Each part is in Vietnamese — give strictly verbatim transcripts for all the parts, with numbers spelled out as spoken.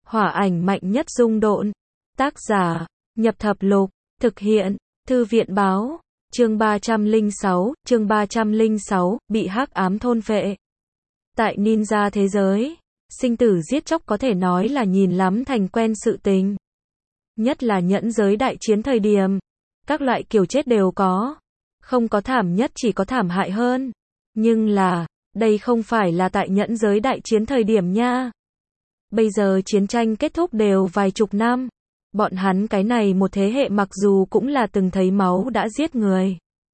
Hỏa ảnh mạnh nhất dung độn. Tác giả, Nhập Thập Lục, thực hiện, Thư viện báo, chương ba trăm lẻ sáu, chương ba trăm lẻ sáu, bị hắc ám thôn phệ. Tại ninja thế giới, sinh tử giết chóc có thể nói là nhìn lắm thành quen sự tình. Nhất là nhẫn giới đại chiến thời điểm, các loại kiểu chết đều có. Không có thảm nhất chỉ có thảm hại hơn. Nhưng là, đây không phải là tại nhẫn giới đại chiến thời điểm nha. Bây giờ chiến tranh kết thúc đều vài chục năm. Bọn hắn cái này một thế hệ mặc dù cũng là từng thấy máu đã giết người.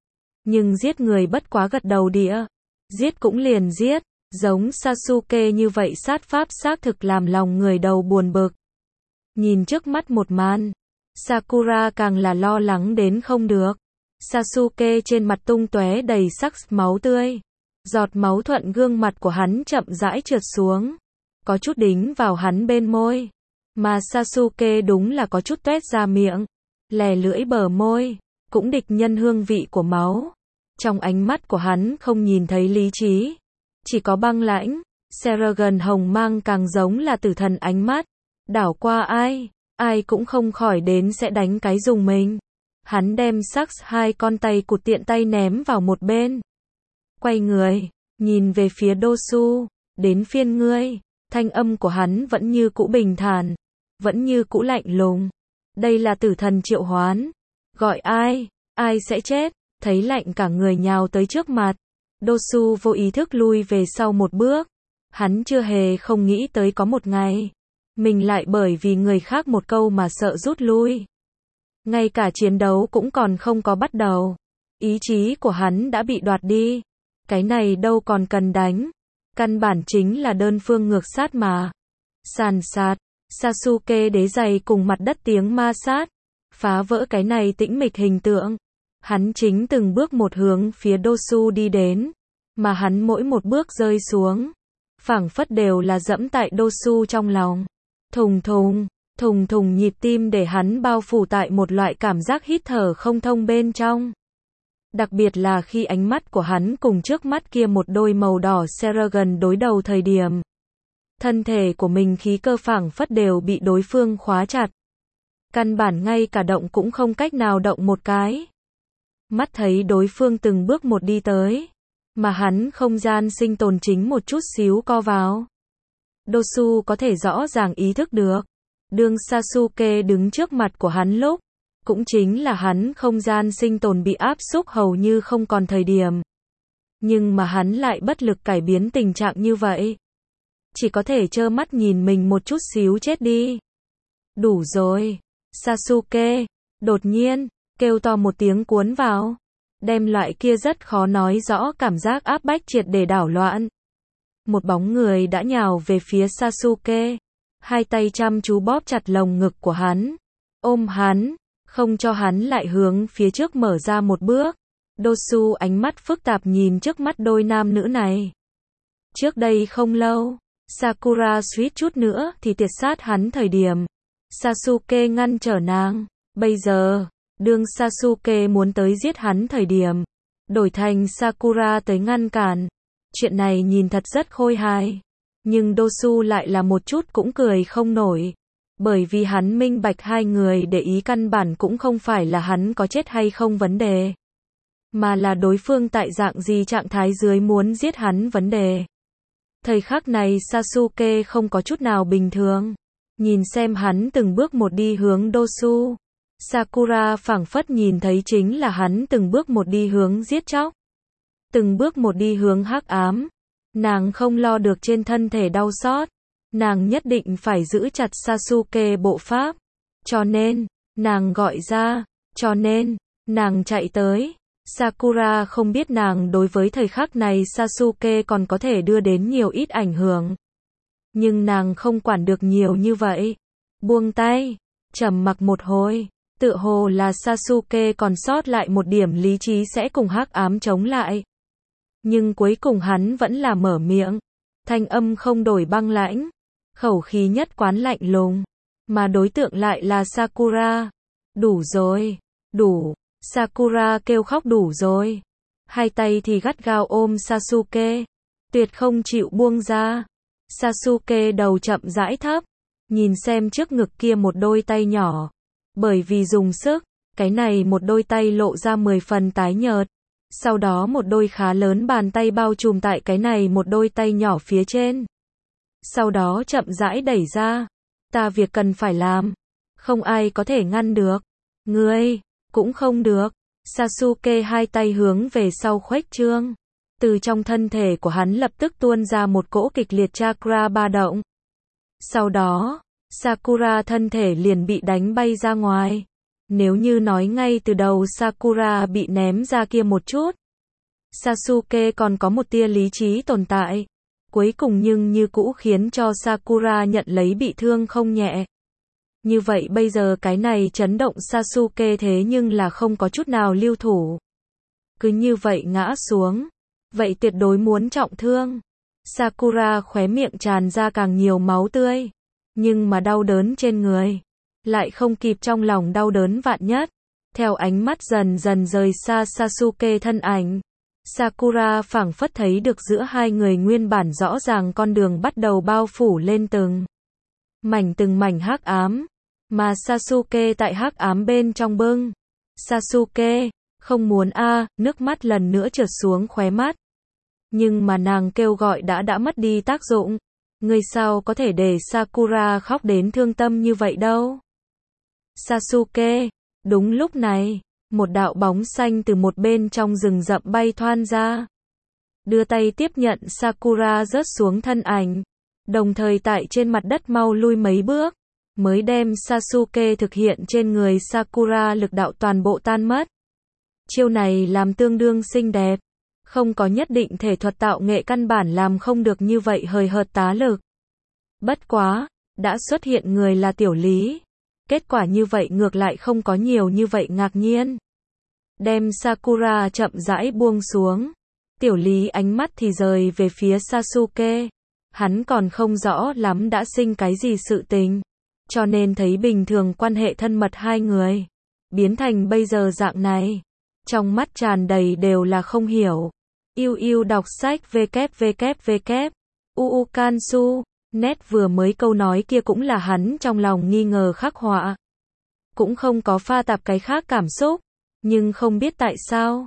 Nhưng giết người bất quá gật đầu đĩa. Giết cũng liền giết. Giống Sasuke như vậy sát pháp xác thực làm lòng người đầu buồn bực. Nhìn trước mắt một màn, Sakura càng là lo lắng đến không được. Sasuke trên mặt tung tóe đầy sắc máu tươi. Giọt máu thuận gương mặt của hắn chậm rãi trượt xuống. Có chút đính vào hắn bên môi. Mà Sasuke đúng là có chút tuét ra miệng. Lè lưỡi bờ môi. Cũng địch nhân hương vị của máu. Trong ánh mắt của hắn không nhìn thấy lý trí. Chỉ có băng lãnh. Seragon hồng mang càng giống là tử thần ánh mắt. Đảo qua ai, ai cũng không khỏi đến sẽ đánh cái dùng mình. Hắn đem sắc hai con tay cụt tiện tay ném vào một bên. Quay người, nhìn về phía Dosu, đến phiên ngươi. Thanh âm của hắn vẫn như cũ bình thản, vẫn như cũ lạnh lùng. Đây là tử thần triệu hoán. Gọi ai, ai sẽ chết, thấy lạnh cả người nhào tới trước mặt. Dosu vô ý thức lui về sau một bước. Hắn chưa hề không nghĩ tới có một ngày. Mình lại bởi vì người khác một câu mà sợ rút lui. Ngay cả chiến đấu cũng còn không có bắt đầu. Ý chí của hắn đã bị đoạt đi. Cái này đâu còn cần đánh. Căn bản chính là đơn phương ngược sát mà. Sàn sạt. Sasuke đế giày cùng mặt đất tiếng ma sát. Phá vỡ cái này tĩnh mịch hình tượng. Hắn chính từng bước một hướng phía Dosu đi đến. Mà hắn mỗi một bước rơi xuống. Phảng phất đều là dẫm tại Dosu trong lòng. Thùng thùng, thùng thùng nhịp tim để hắn bao phủ tại một loại cảm giác hít thở không thông bên trong. Đặc biệt là khi ánh mắt của hắn cùng trước mắt kia một đôi màu đỏ Seragon đối đầu thời điểm. Thân thể của mình khí cơ phảng phất đều bị đối phương khóa chặt. Căn bản ngay cả động cũng không cách nào động một cái. Mắt thấy đối phương từng bước một đi tới. Mà hắn không gian sinh tồn chính một chút xíu co vào. Dosu có thể rõ ràng ý thức được. Đương Sasuke đứng trước mặt của hắn lúc. Cũng chính là hắn không gian sinh tồn bị áp xúc hầu như không còn thời điểm. Nhưng mà hắn lại bất lực cải biến tình trạng như vậy. Chỉ có thể trơ mắt nhìn mình một chút xíu chết đi. Đủ rồi. Sasuke. Đột nhiên, kêu to một tiếng cuốn vào. Đem loại kia rất khó nói rõ cảm giác áp bách triệt để đảo loạn. Một bóng người đã nhào về phía Sasuke. Hai tay chăm chú bóp chặt lồng ngực của hắn. Ôm hắn. Không cho hắn lại hướng phía trước mở ra một bước. Dosu ánh mắt phức tạp nhìn trước mắt đôi nam nữ này. Trước đây không lâu, Sakura suýt chút nữa thì tiệt sát hắn thời điểm. Sasuke ngăn trở nàng. Bây giờ, đương Sasuke muốn tới giết hắn thời điểm. Đổi thành Sakura tới ngăn cản. Chuyện này nhìn thật rất khôi hài. Nhưng Dosu lại là một chút cũng cười không nổi. Bởi vì hắn minh bạch hai người để ý căn bản cũng không phải là hắn có chết hay không vấn đề. Mà là đối phương tại dạng gì trạng thái dưới muốn giết hắn vấn đề. Thời khắc này Sasuke không có chút nào bình thường. Nhìn xem hắn từng bước một đi hướng Dosu. Sakura phảng phất nhìn thấy chính là hắn từng bước một đi hướng giết chóc. Từng bước một đi hướng hắc ám. Nàng không lo được trên thân thể đau xót. Nàng nhất định phải giữ chặt Sasuke bộ pháp. Cho nên, nàng gọi ra. Cho nên, nàng chạy tới. Sakura không biết nàng đối với thời khắc này Sasuke còn có thể đưa đến nhiều ít ảnh hưởng. Nhưng nàng không quản được nhiều như vậy. Buông tay. Trầm mặc một hồi. Tựa hồ là Sasuke còn sót lại một điểm lý trí sẽ cùng hắc ám chống lại. Nhưng cuối cùng hắn vẫn là mở miệng. Thanh âm không đổi băng lãnh. Khẩu khí nhất quán lạnh lùng. Mà đối tượng lại là Sakura. Đủ rồi. Đủ. Sakura kêu khóc đủ rồi. Hai tay thì gắt gao ôm Sasuke. Tuyệt không chịu buông ra. Sasuke đầu chậm rãi thấp. Nhìn xem trước ngực kia một đôi tay nhỏ. Bởi vì dùng sức, cái này một đôi tay lộ ra mười phần tái nhợt. Sau đó một đôi khá lớn bàn tay bao trùm tại cái này một đôi tay nhỏ phía trên. Sau đó chậm rãi đẩy ra. Ta việc cần phải làm. Không ai có thể ngăn được. Ngươi, cũng không được. Sasuke hai tay hướng về sau khuếch trương. Từ trong thân thể của hắn lập tức tuôn ra một cỗ kịch liệt chakra ba động. Sau đó, Sakura thân thể liền bị đánh bay ra ngoài. Nếu như nói ngay từ đầu Sakura bị ném ra kia một chút, Sasuke còn có một tia lý trí tồn tại. Cuối cùng nhưng như cũ khiến cho Sakura nhận lấy bị thương không nhẹ. Như vậy bây giờ cái này chấn động Sasuke thế nhưng là không có chút nào lưu thủ. Cứ như vậy ngã xuống. Vậy tuyệt đối muốn trọng thương. Sakura khóe miệng tràn ra càng nhiều máu tươi. Nhưng mà đau đớn trên người. Lại không kịp trong lòng đau đớn vạn nhất. Theo ánh mắt dần dần rời xa Sasuke thân ảnh. Sakura phảng phất thấy được giữa hai người nguyên bản rõ ràng con đường bắt đầu bao phủ lên từng mảnh từng mảnh hắc ám. Mà Sasuke tại hắc ám bên trong bưng. Sasuke, không muốn a, à, nước mắt lần nữa trượt xuống khóe mắt. Nhưng mà nàng kêu gọi đã đã mất đi tác dụng. Người sao có thể để Sakura khóc đến thương tâm như vậy đâu. Sasuke, đúng lúc này, một đạo bóng xanh từ một bên trong rừng rậm bay thoăn ra. Đưa tay tiếp nhận Sakura rớt xuống thân ảnh. Đồng thời tại trên mặt đất mau lui mấy bước. Mới đem Sasuke thực hiện trên người Sakura lực đạo toàn bộ tan mất. Chiêu này làm tương đương xinh đẹp. Không có nhất định thể thuật tạo nghệ căn bản làm không được như vậy hời hợt tá lực. Bất quá, đã xuất hiện người là Tiểu Lý. Kết quả như vậy ngược lại không có nhiều như vậy ngạc nhiên. Đem Sakura chậm rãi buông xuống. Tiểu Lý ánh mắt thì rời về phía Sasuke. Hắn còn không rõ lắm đã sinh cái gì sự tình. Cho nên thấy bình thường quan hệ thân mật hai người. Biến thành bây giờ dạng này. Trong mắt tràn đầy đều là không hiểu. Yêu yêu đọc sách www. Uu Kansu. Nét vừa mới câu nói kia cũng là hắn trong lòng nghi ngờ khắc họa. Cũng không có pha tạp cái khác cảm xúc. Nhưng không biết tại sao.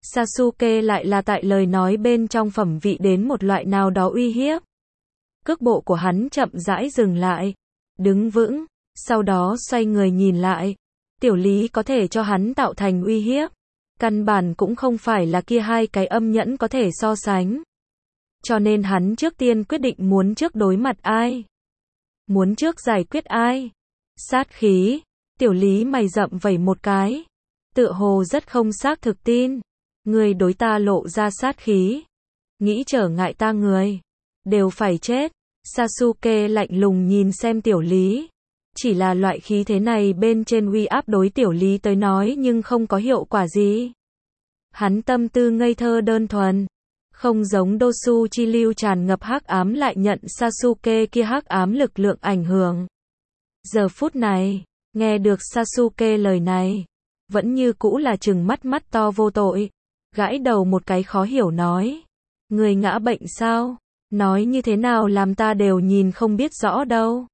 Sasuke lại là tại lời nói bên trong phẩm vị đến một loại nào đó uy hiếp. Cước bộ của hắn chậm rãi dừng lại. Đứng vững. Sau đó xoay người nhìn lại. Tiểu Lý có thể cho hắn tạo thành uy hiếp. Căn bản cũng không phải là kia hai cái âm nhẫn có thể so sánh. Cho nên hắn trước tiên quyết định muốn trước đối mặt ai. Muốn trước giải quyết ai. Sát khí. Tiểu Lý mày rậm vẩy một cái. Tựa hồ rất không xác thực tin. Người đối ta lộ ra sát khí. Nghĩ trở ngại ta người. Đều phải chết. Sasuke lạnh lùng nhìn xem Tiểu Lý. Chỉ là loại khí thế này bên trên uy áp đối Tiểu Lý tới nói nhưng không có hiệu quả gì. Hắn tâm tư ngây thơ đơn thuần. Không giống Dosu chi lưu tràn ngập hắc ám lại nhận Sasuke kia hắc ám lực lượng ảnh hưởng. Giờ phút này, nghe được Sasuke lời này, vẫn như cũ là trừng mắt mắt to vô tội. Gãi đầu một cái khó hiểu nói. Người ngã bệnh sao? Nói như thế nào làm ta đều nhìn không biết rõ đâu.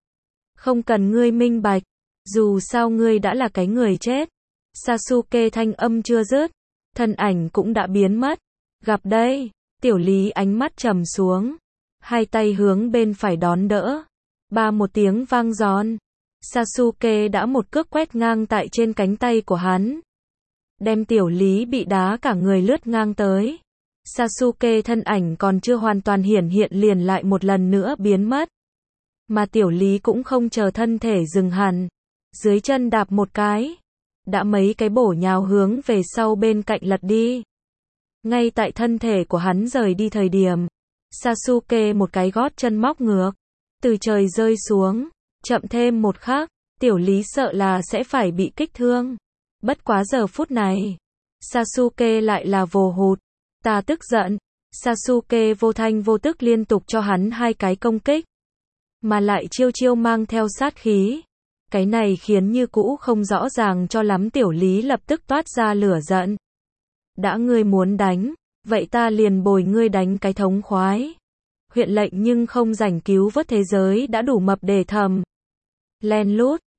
Không cần ngươi minh bạch. Dù sao ngươi đã là cái người chết. Sasuke thanh âm chưa dứt. Thân ảnh cũng đã biến mất. Gặp đây. Tiểu Lý ánh mắt trầm xuống. Hai tay hướng bên phải đón đỡ. Ba một tiếng vang giòn. Sasuke đã một cước quét ngang tại trên cánh tay của hắn. Đem Tiểu Lý bị đá cả người lướt ngang tới. Sasuke thân ảnh còn chưa hoàn toàn hiển hiện liền lại một lần nữa biến mất. Mà Tiểu Lý cũng không chờ thân thể dừng hẳn. Dưới chân đạp một cái. Đã mấy cái bổ nhào hướng về sau bên cạnh lật đi. Ngay tại thân thể của hắn rời đi thời điểm. Sasuke một cái gót chân móc ngược. Từ trời rơi xuống. Chậm thêm một khắc. Tiểu Lý sợ là sẽ phải bị kích thương. Bất quá giờ phút này. Sasuke lại là vồ hụt. Ta tức giận. Sasuke vô thanh vô tức liên tục cho hắn hai cái công kích. Mà lại chiêu chiêu mang theo sát khí. Cái này khiến như cũ không rõ ràng cho lắm Tiểu Lý lập tức toát ra lửa giận. Đã ngươi muốn đánh, vậy ta liền bồi ngươi đánh cái thống khoái. huyện lệnh nhưng không rảnh cứu vớt thế giới đã đủ mập để thầm. Len lút,